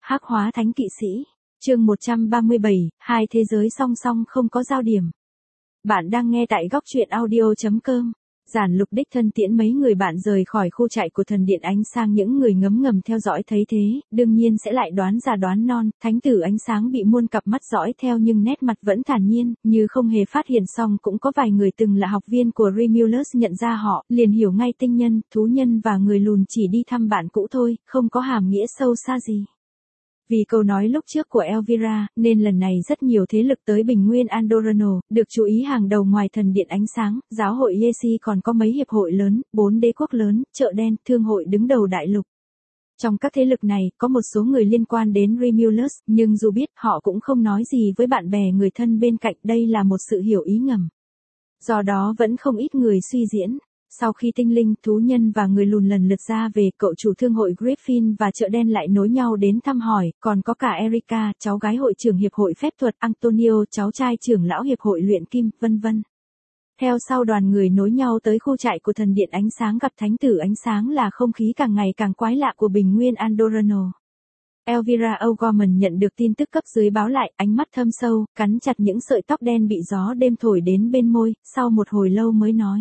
Hắc hóa thánh kỵ sĩ. Chương 137, hai thế giới song song không có giao điểm. Bạn đang nghe tại góc truyện audio.com. Giản Lục đích thân tiễn mấy người bạn rời khỏi khu trại của thần điện ánh sáng, những người ngấm ngầm theo dõi thấy thế, đương nhiên sẽ lại đoán già đoán non, thánh tử ánh sáng bị muôn cặp mắt dõi theo nhưng nét mặt vẫn thản nhiên, như không hề phát hiện. Xong cũng có vài người từng là học viên của Remulus nhận ra họ, liền hiểu ngay tinh nhân, thú nhân và người lùn chỉ đi thăm bạn cũ thôi, không có hàm nghĩa sâu xa gì. Vì câu nói lúc trước của Elvira, nên lần này rất nhiều thế lực tới Bình Nguyên Andorrano, được chú ý hàng đầu ngoài thần điện ánh sáng, giáo hội Yesi còn có mấy hiệp hội lớn, 4 đế quốc lớn, chợ đen, thương hội đứng đầu đại lục. Trong các thế lực này, có một số người liên quan đến Remulus, nhưng dù biết, họ cũng không nói gì với bạn bè người thân bên cạnh, đây là một sự hiểu ý ngầm. Do đó vẫn không ít người suy diễn. Sau khi tinh linh, thú nhân và người lùn lần lượt ra về, cậu chủ thương hội Griffin và chợ đen lại nối nhau đến thăm hỏi, còn có cả Erica, cháu gái hội trưởng hiệp hội phép thuật, Antonio, cháu trai trưởng lão hiệp hội luyện kim, vân vân. Theo sau đoàn người nối nhau tới khu trại của thần điện ánh sáng gặp thánh tử ánh sáng là không khí càng ngày càng quái lạ của Bình Nguyên Andorrano. Elvira O'Gorman nhận được tin tức cấp dưới báo lại, ánh mắt thâm sâu, cắn chặt những sợi tóc đen bị gió đêm thổi đến bên môi, sau một hồi lâu mới nói.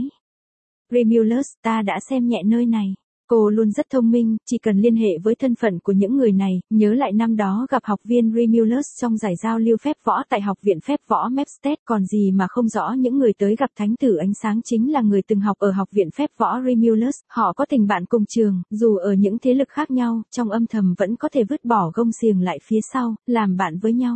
Remulus, ta đã xem nhẹ nơi này. Cô luôn rất thông minh, chỉ cần liên hệ với thân phận của những người này, nhớ lại năm đó gặp học viên Remulus trong giải giao lưu phép võ tại học viện phép võ Mepstead, còn gì mà không rõ những người tới gặp thánh tử ánh sáng chính là người từng học ở học viện phép võ Remulus, họ có tình bạn cùng trường, dù ở những thế lực khác nhau, trong âm thầm vẫn có thể vứt bỏ gông xiềng lại phía sau, làm bạn với nhau.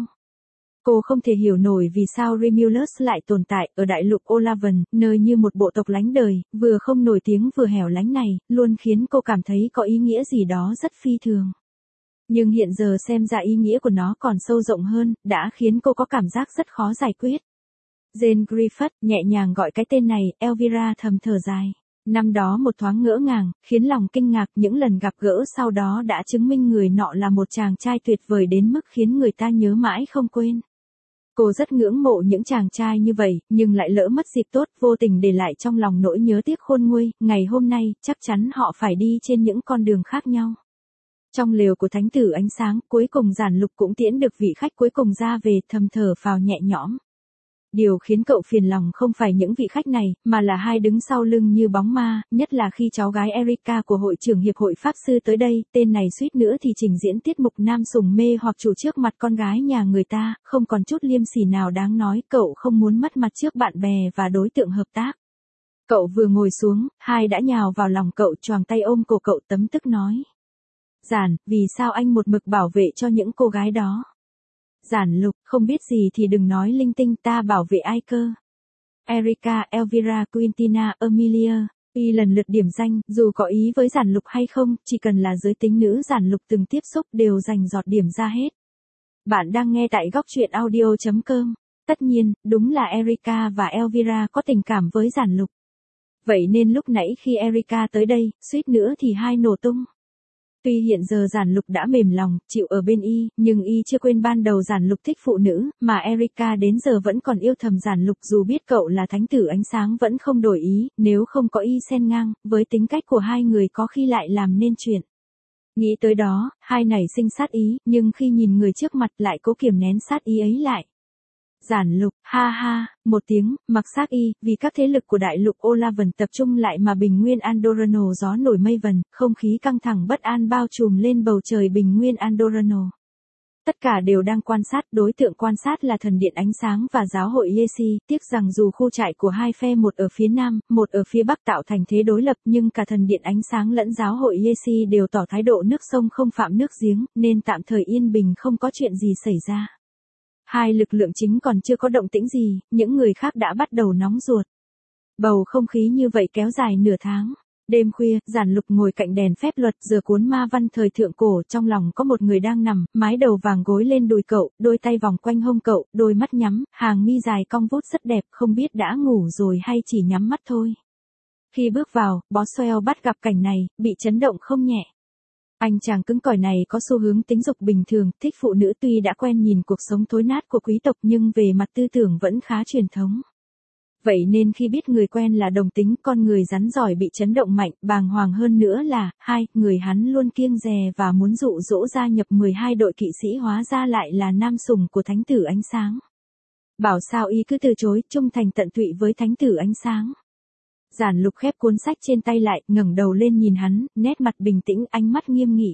Cô không thể hiểu nổi vì sao Remulus lại tồn tại ở đại lục Olavan, nơi như một bộ tộc lánh đời, vừa không nổi tiếng vừa hẻo lánh này, luôn khiến cô cảm thấy có ý nghĩa gì đó rất phi thường. Nhưng hiện giờ xem ra ý nghĩa của nó còn sâu rộng hơn, đã khiến cô có cảm giác rất khó giải quyết. Jane Griffith nhẹ nhàng gọi cái tên này, Elvira thầm thở dài. Năm đó một thoáng ngỡ ngàng, khiến lòng kinh ngạc, những lần gặp gỡ sau đó đã chứng minh người nọ là một chàng trai tuyệt vời đến mức khiến người ta nhớ mãi không quên. Cô rất ngưỡng mộ những chàng trai như vậy, nhưng lại lỡ mất dịp tốt, vô tình để lại trong lòng nỗi nhớ tiếc khôn nguôi, ngày hôm nay, chắc chắn họ phải đi trên những con đường khác nhau. Trong lều của thánh tử ánh sáng, cuối cùng Giản Lục cũng tiễn được vị khách cuối cùng ra về, thầm thở phào nhẹ nhõm. Điều khiến cậu phiền lòng không phải những vị khách này, mà là hai đứng sau lưng như bóng ma, nhất là khi cháu gái Erica của hội trưởng hiệp hội Pháp Sư tới đây, tên này suýt nữa thì trình diễn tiết mục nam sùng mê hoặc chủ trước mặt con gái nhà người ta, không còn chút liêm sỉ nào đáng nói, cậu không muốn mất mặt trước bạn bè và đối tượng hợp tác. Cậu vừa ngồi xuống, hai đã nhào vào lòng cậu, choàng tay ôm cổ cậu tấm tức nói. Giản, vì sao anh một mực bảo vệ cho những cô gái đó? Giản Lục, không biết gì thì đừng nói linh tinh, ta bảo vệ ai cơ? Erica, Elvira, Quintina, Amelia, y lần lượt điểm danh, dù có ý với Giản Lục hay không, chỉ cần là giới tính nữ Giản Lục từng tiếp xúc đều dành giọt điểm ra hết. Bạn đang nghe tại góc truyện audio.com. Tất nhiên, đúng là Erica và Elvira có tình cảm với Giản Lục. Vậy nên lúc nãy khi Erica tới đây, suýt nữa thì hai nổ tung. Tuy hiện giờ Giản Lục đã mềm lòng, chịu ở bên y, nhưng y chưa quên ban đầu Giản Lục thích phụ nữ, mà Erica đến giờ vẫn còn yêu thầm Giản Lục, dù biết cậu là thánh tử ánh sáng vẫn không đổi ý, nếu không có y xen ngang, với tính cách của hai người có khi lại làm nên chuyện. Nghĩ tới đó, hai nảy sinh sát ý, nhưng khi nhìn người trước mặt lại cố kiềm nén sát ý ấy lại. Giản Lục, ha ha, một tiếng, mặc xác y, vì các thế lực của đại lục Olavan tập trung lại mà Bình Nguyên Andorrano gió nổi mây vần, không khí căng thẳng bất an bao trùm lên bầu trời Bình Nguyên Andorrano. Tất cả đều đang quan sát, đối tượng quan sát là thần điện ánh sáng và giáo hội Yesi, tiếc rằng dù khu trại của hai phe một ở phía nam, một ở phía bắc tạo thành thế đối lập nhưng cả thần điện ánh sáng lẫn giáo hội Yesi đều tỏ thái độ nước sông không phạm nước giếng, nên tạm thời yên bình không có chuyện gì xảy ra. Hai lực lượng chính còn chưa có động tĩnh gì, những người khác đã bắt đầu nóng ruột. Bầu không khí như vậy kéo dài nửa tháng. Đêm khuya, Giản Lục ngồi cạnh đèn phép luật giờ cuốn ma văn thời thượng cổ, trong lòng có một người đang nằm, mái đầu vàng gối lên đùi cậu, đôi tay vòng quanh hông cậu, đôi mắt nhắm, hàng mi dài cong vút rất đẹp, không biết đã ngủ rồi hay chỉ nhắm mắt thôi. Khi bước vào, Boswell bắt gặp cảnh này, bị chấn động không nhẹ. Anh chàng cứng cỏi này có xu hướng tính dục bình thường, thích phụ nữ, tuy đã quen nhìn cuộc sống thối nát của quý tộc nhưng về mặt tư tưởng vẫn khá truyền thống. Vậy nên khi biết người quen là đồng tính, con người rắn giỏi bị chấn động mạnh, bàng hoàng hơn nữa là, người hắn luôn kiêng dè và muốn dụ dỗ gia nhập 12 đội kỵ sĩ hóa ra lại là nam sủng của thánh tử ánh sáng. Bảo sao y cứ từ chối, trung thành tận tụy với thánh tử ánh sáng. Giản Lục khép cuốn sách trên tay lại, ngẩng đầu lên nhìn hắn, nét mặt bình tĩnh, ánh mắt nghiêm nghị.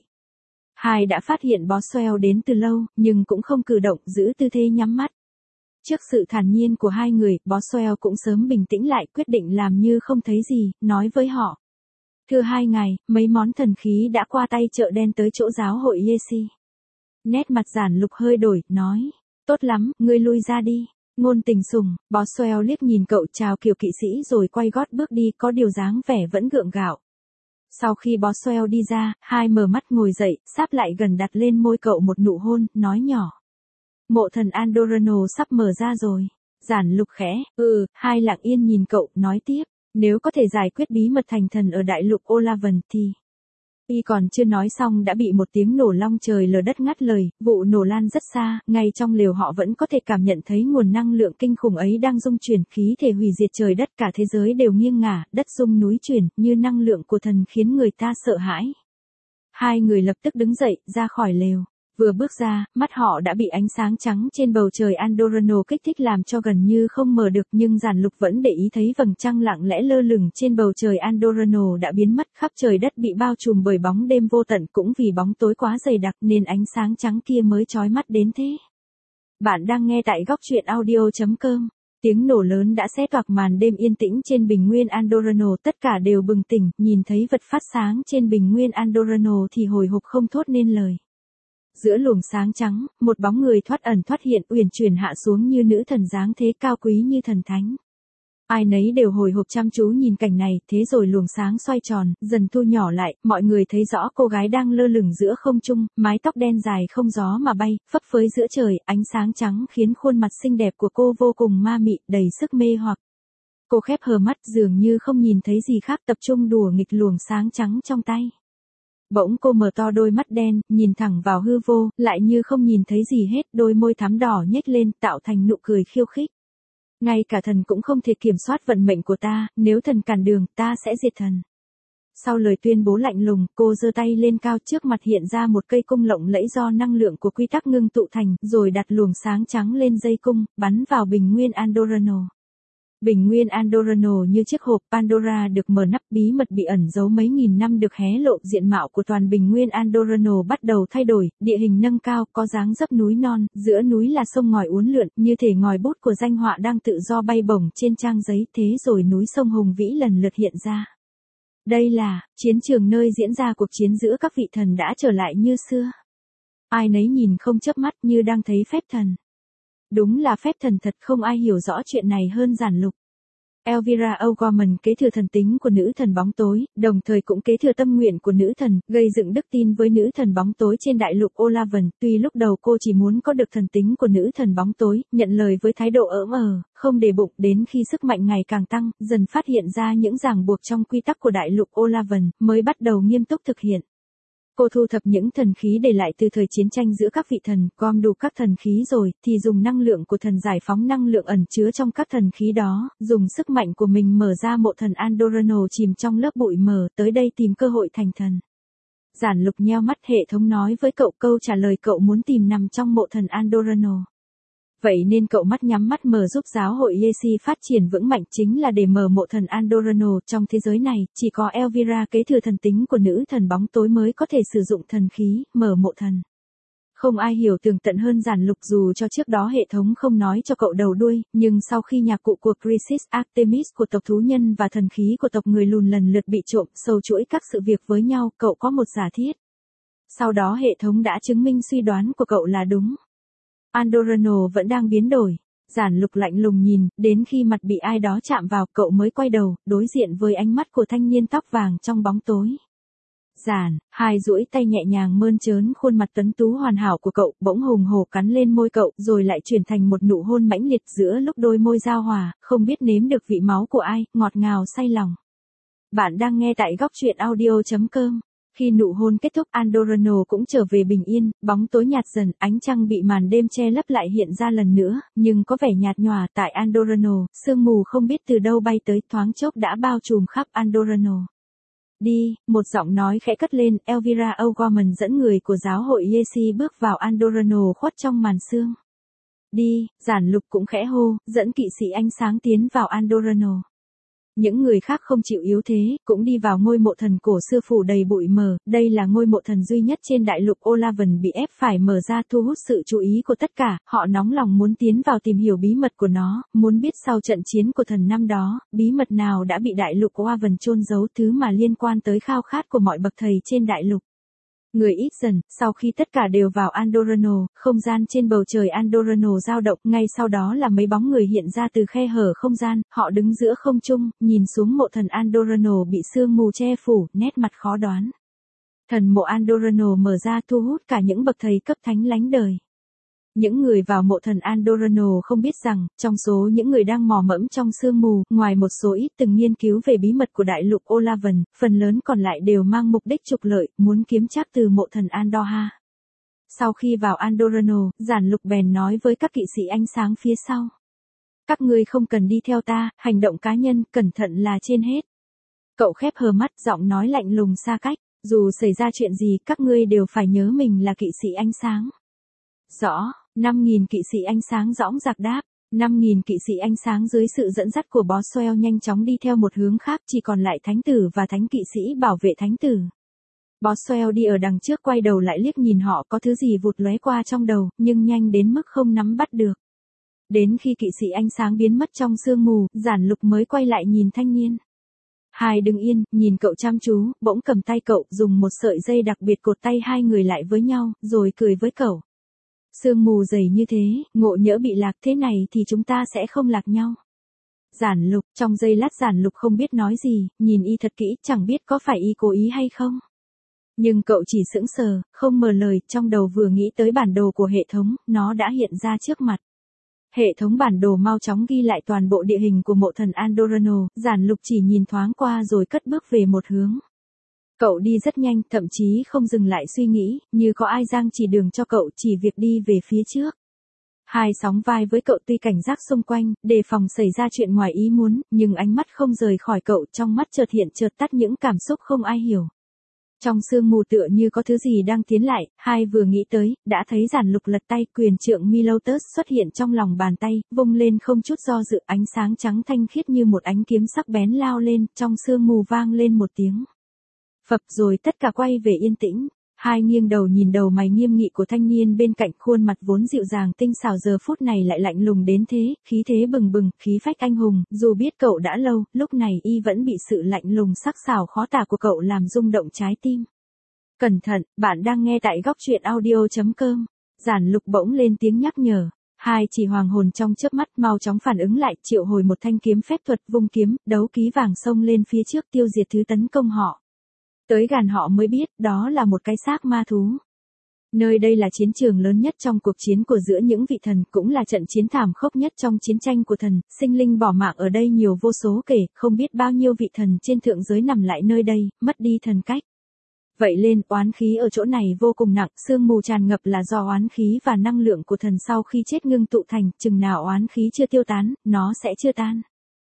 Hai đã phát hiện Boswell đến từ lâu, nhưng cũng không cử động, giữ tư thế nhắm mắt. Trước sự thản nhiên của hai người, Boswell cũng sớm bình tĩnh lại, quyết định làm như không thấy gì, nói với họ. Thưa hai ngài, mấy món thần khí đã qua tay chợ đen tới chỗ giáo hội Yesi. Nét mặt Giản Lục hơi đổi, nói. Tốt lắm, ngươi lui ra đi. Ngôn Tình Sùng, Boswell liếc nhìn cậu chào kiểu kỵ sĩ rồi quay gót bước đi, có điều dáng vẻ vẫn gượng gạo. Sau khi Boswell đi ra, hai mở mắt ngồi dậy, sáp lại gần đặt lên môi cậu một nụ hôn, nói nhỏ. Mộ thần Andorano sắp mở ra rồi. Giản Lục khẽ, hai lặng yên nhìn cậu, nói tiếp. Nếu có thể giải quyết bí mật thành thần ở đại lục Olavan thì... Y còn chưa nói xong đã bị một tiếng nổ long trời lở đất ngắt lời, vụ nổ lan rất xa, ngay trong lều họ vẫn có thể cảm nhận thấy nguồn năng lượng kinh khủng ấy đang rung chuyển, khí thể hủy diệt trời đất, cả thế giới đều nghiêng ngả, đất rung núi chuyển, như năng lượng của thần khiến người ta sợ hãi. Hai người lập tức đứng dậy, ra khỏi lều. Vừa bước ra, mắt họ đã bị ánh sáng trắng trên bầu trời Andorano kích thích làm cho gần như không mở được, nhưng Giản Lục vẫn để ý thấy vầng trăng lặng lẽ lơ lửng trên bầu trời Andorano đã biến mất, khắp trời đất bị bao trùm bởi bóng đêm vô tận, cũng vì bóng tối quá dày đặc nên ánh sáng trắng kia mới chói mắt đến thế. Bạn đang nghe tại góc truyện audio.com. Tiếng nổ lớn đã xé toạc màn đêm yên tĩnh trên bình nguyên Andorano, tất cả đều bừng tỉnh, nhìn thấy vật phát sáng trên bình nguyên Andorano thì hồi hộp không thốt nên lời. Giữa luồng sáng trắng, một bóng người thoát ẩn thoát hiện, uyển chuyển hạ xuống như nữ thần dáng thế, cao quý như thần thánh. Ai nấy đều hồi hộp chăm chú nhìn cảnh này, thế rồi luồng sáng xoay tròn, dần thu nhỏ lại, mọi người thấy rõ cô gái đang lơ lửng giữa không trung, mái tóc đen dài không gió mà bay, phấp phới giữa trời, ánh sáng trắng khiến khuôn mặt xinh đẹp của cô vô cùng ma mị, đầy sức mê hoặc. Cô khép hờ mắt dường như không nhìn thấy gì khác, tập trung đùa nghịch luồng sáng trắng trong tay. Bỗng cô mở to đôi mắt đen, nhìn thẳng vào hư vô, lại như không nhìn thấy gì hết, đôi môi thắm đỏ nhếch lên, tạo thành nụ cười khiêu khích. Ngay cả thần cũng không thể kiểm soát vận mệnh của ta, nếu thần cản đường, ta sẽ diệt thần. Sau lời tuyên bố lạnh lùng, cô giơ tay lên cao, trước mặt hiện ra một cây cung lộng lẫy do năng lượng của quy tắc ngưng tụ thành, rồi đặt luồng sáng trắng lên dây cung, bắn vào bình nguyên Andorano. Bình nguyên Andorano như chiếc hộp Pandora được mở nắp, bí mật bị ẩn giấu mấy nghìn năm được hé lộ, diện mạo của toàn bình nguyên Andorano bắt đầu thay đổi, địa hình nâng cao, có dáng dấp núi non, giữa núi là sông ngòi uốn lượn, như thể ngòi bút của danh họa đang tự do bay bổng trên trang giấy, thế rồi núi sông hùng vĩ lần lượt hiện ra. Đây là chiến trường nơi diễn ra cuộc chiến giữa các vị thần đã trở lại như xưa. Ai nấy nhìn không chớp mắt như đang thấy phép thần. Đúng là phép thần thật, không ai hiểu rõ chuyện này hơn Giản Lục. Elvira O'Gorman kế thừa thần tính của nữ thần bóng tối, đồng thời cũng kế thừa tâm nguyện của nữ thần, gây dựng đức tin với nữ thần bóng tối trên đại lục Olavan. Tuy lúc đầu cô chỉ muốn có được thần tính của nữ thần bóng tối, nhận lời với thái độ không để bụng, đến khi sức mạnh ngày càng tăng, dần phát hiện ra những ràng buộc trong quy tắc của đại lục Olavan, mới bắt đầu nghiêm túc thực hiện. Cô thu thập những thần khí để lại từ thời chiến tranh giữa các vị thần, gom đủ các thần khí rồi, thì dùng năng lượng của thần giải phóng năng lượng ẩn chứa trong các thần khí đó, dùng sức mạnh của mình mở ra mộ thần Andorano chìm trong lớp bụi mờ, tới đây tìm cơ hội thành thần. Giản Lục nheo mắt, hệ thống nói với cậu câu trả lời cậu muốn tìm nằm trong mộ thần Andorano. Vậy nên cậu mắt nhắm mắt mở giúp giáo hội Yesi phát triển vững mạnh, chính là để mở mộ thần Andorano. Trong thế giới này, chỉ có Elvira kế thừa thần tính của nữ thần bóng tối mới có thể sử dụng thần khí, mở mộ thần. Không ai hiểu tường tận hơn Giản Lục, dù cho trước đó hệ thống không nói cho cậu đầu đuôi, nhưng sau khi nhạc cụ của Chrysis Artemis của tộc thú nhân và thần khí của tộc người lùn lần lượt bị trộm, sâu chuỗi các sự việc với nhau, cậu có một giả thiết. Sau đó hệ thống đã chứng minh suy đoán của cậu là đúng. Andorano vẫn đang biến đổi. Giản Lục lạnh lùng nhìn, đến khi mặt bị ai đó chạm vào, cậu mới quay đầu, đối diện với ánh mắt của thanh niên tóc vàng trong bóng tối. Hai duỗi tay nhẹ nhàng mơn trớn khuôn mặt tuấn tú hoàn hảo của cậu, bỗng hùng hổ cắn lên môi cậu, rồi lại chuyển thành một nụ hôn mãnh liệt. Giữa lúc đôi môi giao hòa, không biết nếm được vị máu của ai, ngọt ngào say lòng. Bạn đang nghe tại góc truyện audio.com. Khi nụ hôn kết thúc, Andorrano cũng trở về bình yên, bóng tối nhạt dần, ánh trăng bị màn đêm che lấp lại hiện ra lần nữa, nhưng có vẻ nhạt nhòa tại Andorrano, sương mù không biết từ đâu bay tới, thoáng chốc đã bao trùm khắp Andorrano. Đi, một giọng nói khẽ cất lên, Elvira O'Gorman dẫn người của giáo hội Yesi bước vào Andorrano khuất trong màn sương. Đi, Giản Lục cũng khẽ hô, dẫn kỵ sĩ ánh sáng tiến vào Andorrano. Những người khác không chịu yếu thế, cũng đi vào ngôi mộ thần cổ xưa phủ đầy bụi mờ, đây là ngôi mộ thần duy nhất trên đại lục Olavan bị ép phải mở ra thu hút sự chú ý của tất cả, họ nóng lòng muốn tiến vào tìm hiểu bí mật của nó, muốn biết sau trận chiến của thần năm đó, bí mật nào đã bị đại lục Olavan chôn giấu, thứ mà liên quan tới khao khát của mọi bậc thầy trên đại lục. Người ít dần, sau khi tất cả đều vào Andorrano, không gian trên bầu trời Andorrano dao động, ngay sau đó là mấy bóng người hiện ra từ khe hở không gian, họ đứng giữa không trung, nhìn xuống mộ thần Andorrano bị sương mù che phủ, nét mặt khó đoán. Thần mộ Andorrano mở ra thu hút cả những bậc thầy cấp thánh lánh đời. Những người vào mộ thần Andorrano không biết rằng, trong số những người đang mò mẫm trong sương mù, ngoài một số ít từng nghiên cứu về bí mật của đại lục Olavan, phần lớn còn lại đều mang mục đích trục lợi, muốn kiếm trác từ mộ thần Andorra. Sau khi vào Andorrano, Giản Lục bèn nói với các kỵ sĩ ánh sáng phía sau. Các ngươi không cần đi theo ta, hành động cá nhân, cẩn thận là trên hết. Cậu khép hờ mắt, giọng nói lạnh lùng xa cách, dù xảy ra chuyện gì, các ngươi đều phải nhớ mình là kỵ sĩ ánh sáng. Rõ, 5.000 kỵ sĩ ánh sáng dõng dạc đáp, 5.000 kỵ sĩ ánh sáng dưới sự dẫn dắt của Boswell nhanh chóng đi theo một hướng khác, chỉ còn lại thánh tử và thánh kỵ sĩ bảo vệ thánh tử. Boswell đi ở đằng trước quay đầu lại liếc nhìn họ, có thứ gì vụt lóe qua trong đầu, nhưng nhanh đến mức không nắm bắt được. Đến khi kỵ sĩ ánh sáng biến mất trong sương mù, Giản Lục mới quay lại nhìn thanh niên. Hai đứng yên, nhìn cậu chăm chú, bỗng cầm tay cậu, dùng một sợi dây đặc biệt cột tay hai người lại với nhau, rồi cười với cậu. Sương mù dày như thế, ngộ nhỡ bị lạc thế này thì chúng ta sẽ không lạc nhau. Giản Lục, trong giây lát Giản Lục không biết nói gì, nhìn y thật kỹ, chẳng biết có phải y cố ý hay không. Nhưng cậu chỉ sững sờ, không mở lời, trong đầu vừa nghĩ tới bản đồ của hệ thống, nó đã hiện ra trước mặt. Hệ thống bản đồ mau chóng ghi lại toàn bộ địa hình của mộ thần Andorrano, Giản Lục chỉ nhìn thoáng qua rồi cất bước về một hướng. Cậu đi rất nhanh, thậm chí không dừng lại suy nghĩ, như có ai giang chỉ đường cho cậu, chỉ việc đi về phía trước. Hai sóng vai với cậu tuy cảnh giác xung quanh, đề phòng xảy ra chuyện ngoài ý muốn, nhưng ánh mắt không rời khỏi cậu, trong mắt chợt hiện chợt tắt những cảm xúc không ai hiểu. Trong sương mù tựa như có thứ gì đang tiến lại, hai vừa nghĩ tới, đã thấy Giản Lục lật tay, quyền trượng Milotus xuất hiện trong lòng bàn tay, vung lên không chút do dự, ánh sáng trắng thanh khiết như một ánh kiếm sắc bén lao lên, trong sương mù vang lên một tiếng phập, rồi tất cả quay về yên tĩnh. Hai nghiêng đầu nhìn đầu mày nghiêm nghị của thanh niên bên cạnh, khuôn mặt vốn dịu dàng tinh xảo giờ phút này lại lạnh lùng đến thế, khí thế bừng bừng, khí phách anh hùng, dù biết cậu đã lâu, lúc này y vẫn bị sự lạnh lùng sắc sảo khó tả của cậu làm rung động trái tim. Cẩn thận, bạn đang nghe tại góc truyện audio.com. Giản Lục bỗng lên tiếng nhắc nhở. Hai chỉ hoàng hồn trong chớp mắt mau chóng phản ứng lại, triệu hồi một thanh kiếm phép thuật, vung kiếm, đấu ký vàng xông lên phía trước tiêu diệt thứ tấn công họ. Tới gần họ mới biết, đó là một cái xác ma thú. Nơi đây là chiến trường lớn nhất trong cuộc chiến của giữa những vị thần, cũng là trận chiến thảm khốc nhất trong chiến tranh của thần, sinh linh bỏ mạng ở đây nhiều vô số kể, không biết bao nhiêu vị thần trên thượng giới nằm lại nơi đây, mất đi thần cách. Vậy lên, oán khí ở chỗ này vô cùng nặng, sương mù tràn ngập là do oán khí và năng lượng của thần sau khi chết ngưng tụ thành, chừng nào oán khí chưa tiêu tán, nó sẽ chưa tan.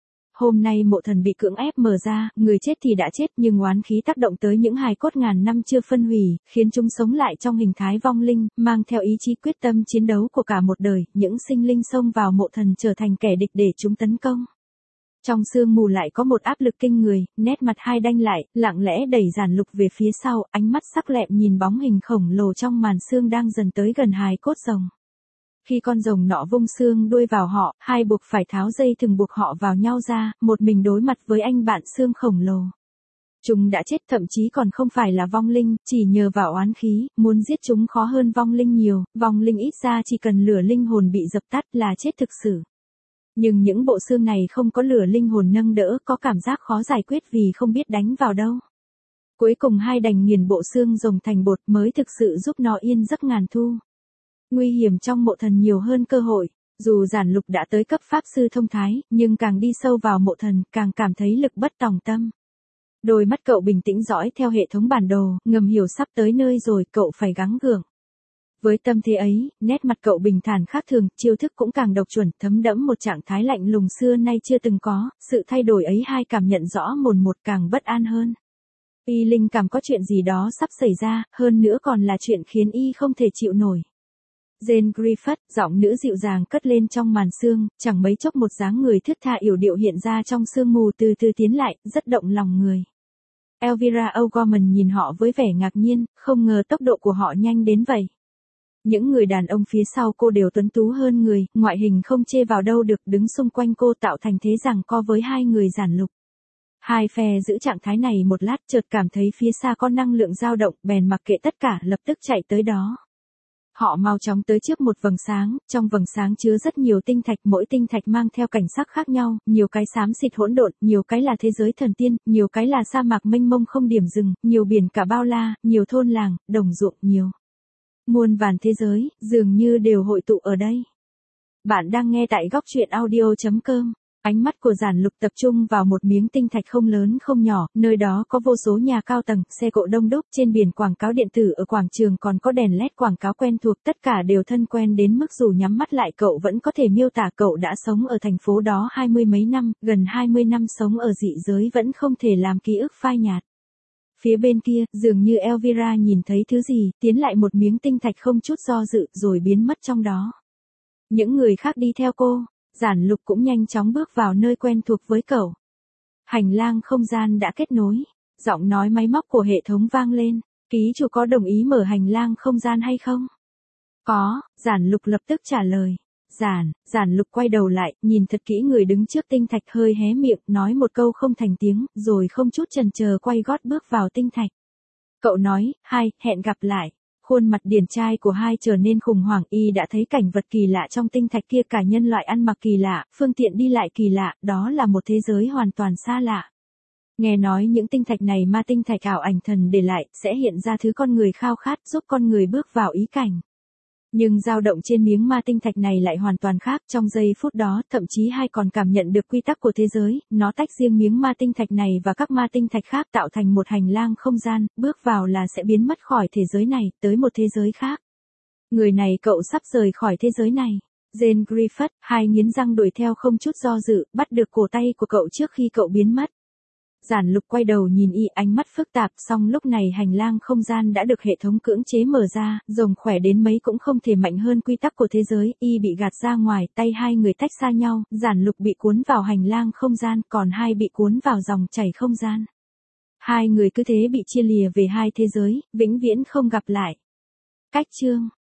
Hôm nay mộ thần bị cưỡng ép mở ra, người chết thì đã chết nhưng oán khí tác động tới những hài cốt ngàn năm chưa phân hủy, khiến chúng sống lại trong hình thái vong linh, mang theo ý chí quyết tâm chiến đấu của cả một đời, những sinh linh xông vào mộ thần trở thành kẻ địch để chúng tấn công. Trong sương mù lại có một áp lực kinh người, nét mặt hai đanh lại, lặng lẽ đẩy Giản Lục về phía sau, ánh mắt sắc lẹm nhìn bóng hình khổng lồ trong màn sương đang dần tới gần hài cốt rồng. Khi con rồng nọ vung xương đuôi vào họ, hai buộc phải tháo dây thừng buộc họ vào nhau ra, một mình đối mặt với anh bạn xương khổng lồ. Chúng đã chết, thậm chí còn không phải là vong linh, chỉ nhờ vào oán khí, muốn giết chúng khó hơn vong linh nhiều, vong linh ít ra chỉ cần lửa linh hồn bị dập tắt là chết thực sự. Nhưng những bộ xương này không có lửa linh hồn nâng đỡ, có cảm giác khó giải quyết vì không biết đánh vào đâu. Cuối cùng hai đành nghiền bộ xương rồng thành bột mới thực sự giúp nó yên giấc ngàn thu. Nguy hiểm trong mộ thần nhiều hơn cơ hội, dù Giản Lục đã tới cấp pháp sư thông thái, nhưng càng đi sâu vào mộ thần, càng cảm thấy lực bất tòng tâm. Đôi mắt cậu bình tĩnh dõi theo hệ thống bản đồ, ngầm hiểu sắp tới nơi rồi, cậu phải gắng gượng. Với tâm thế ấy, nét mặt cậu bình thản khác thường, chiêu thức cũng càng độc chuẩn, thấm đẫm một trạng thái lạnh lùng xưa nay chưa từng có, sự thay đổi ấy hai cảm nhận rõ mồn một càng bất an hơn. Y linh cảm có chuyện gì đó sắp xảy ra, hơn nữa còn là chuyện khiến y không thể chịu nổi. Jane Griffith, giọng nữ dịu dàng cất lên trong màn sương, chẳng mấy chốc một dáng người thướt tha yểu điệu hiện ra trong sương mù từ từ tiến lại, rất động lòng người. Elvira O'Gorman nhìn họ với vẻ ngạc nhiên, không ngờ tốc độ của họ nhanh đến vậy. Những người đàn ông phía sau cô đều tuấn tú hơn người, ngoại hình không chê vào đâu được, đứng xung quanh cô tạo thành thế giằng co với hai người Giản Lục. Hai phe giữ trạng thái này một lát, chợt cảm thấy phía xa có năng lượng dao động, bèn mặc kệ tất cả, lập tức chạy tới đó. Họ mau chóng tới trước một vầng sáng, trong vầng sáng chứa rất nhiều tinh thạch, mỗi tinh thạch mang theo cảnh sắc khác nhau, nhiều cái xám xịt hỗn độn, nhiều cái là thế giới thần tiên, nhiều cái là sa mạc mênh mông không điểm dừng, nhiều biển cả bao la, nhiều thôn làng, đồng ruộng nhiều. Muôn vàn thế giới, dường như đều hội tụ ở đây. Bạn đang nghe tại góc truyện audio.com. Ánh mắt của Giản Lục tập trung vào một miếng tinh thạch không lớn không nhỏ, nơi đó có vô số nhà cao tầng, xe cộ đông đúc, trên biển quảng cáo điện tử, ở quảng trường còn có đèn LED quảng cáo quen thuộc, tất cả đều thân quen đến mức dù nhắm mắt lại cậu vẫn có thể miêu tả. Cậu đã sống ở thành phố đó 20 mấy năm, gần 20 năm sống ở dị giới vẫn không thể làm ký ức phai nhạt. Phía bên kia, dường như Elvira nhìn thấy thứ gì, tiến lại một miếng tinh thạch không chút do dự, rồi biến mất trong đó. Những người khác đi theo cô. Giản Lục cũng nhanh chóng bước vào nơi quen thuộc với cậu. Hành lang không gian đã kết nối. Giọng nói máy móc của hệ thống vang lên. Ký chủ có đồng ý mở hành lang không gian hay không? Có, Giản Lục lập tức trả lời. Giản Lục quay đầu lại, nhìn thật kỹ người đứng trước tinh thạch, hơi hé miệng, nói một câu không thành tiếng, rồi không chút chần chờ quay gót bước vào tinh thạch. Cậu nói, hẹn gặp lại. Khuôn mặt điển trai của hai trở nên khủng hoảng, y đã thấy cảnh vật kỳ lạ trong tinh thạch kia, cả nhân loại ăn mặc kỳ lạ, phương tiện đi lại kỳ lạ, đó là một thế giới hoàn toàn xa lạ. Nghe nói những tinh thạch này ma tinh thạch ảo ảnh thần để lại, sẽ hiện ra thứ con người khao khát, giúp con người bước vào ý cảnh. Nhưng dao động trên miếng ma tinh thạch này lại hoàn toàn khác, trong giây phút đó, thậm chí hai còn cảm nhận được quy tắc của thế giới, nó tách riêng miếng ma tinh thạch này và các ma tinh thạch khác tạo thành một hành lang không gian, bước vào là sẽ biến mất khỏi thế giới này, tới một thế giới khác. Người này cậu sắp rời khỏi thế giới này. Jane Griffith, hai nghiến răng đuổi theo không chút do dự, bắt được cổ tay của cậu trước khi cậu biến mất. Giản Lục quay đầu nhìn y, ánh mắt phức tạp, song lúc này hành lang không gian đã được hệ thống cưỡng chế mở ra, rồng khỏe đến mấy cũng không thể mạnh hơn quy tắc của thế giới, y bị gạt ra ngoài, tay hai người tách xa nhau, Giản Lục bị cuốn vào hành lang không gian, còn hai bị cuốn vào dòng chảy không gian. Hai người cứ thế bị chia lìa về hai thế giới, vĩnh viễn không gặp lại. Cách chương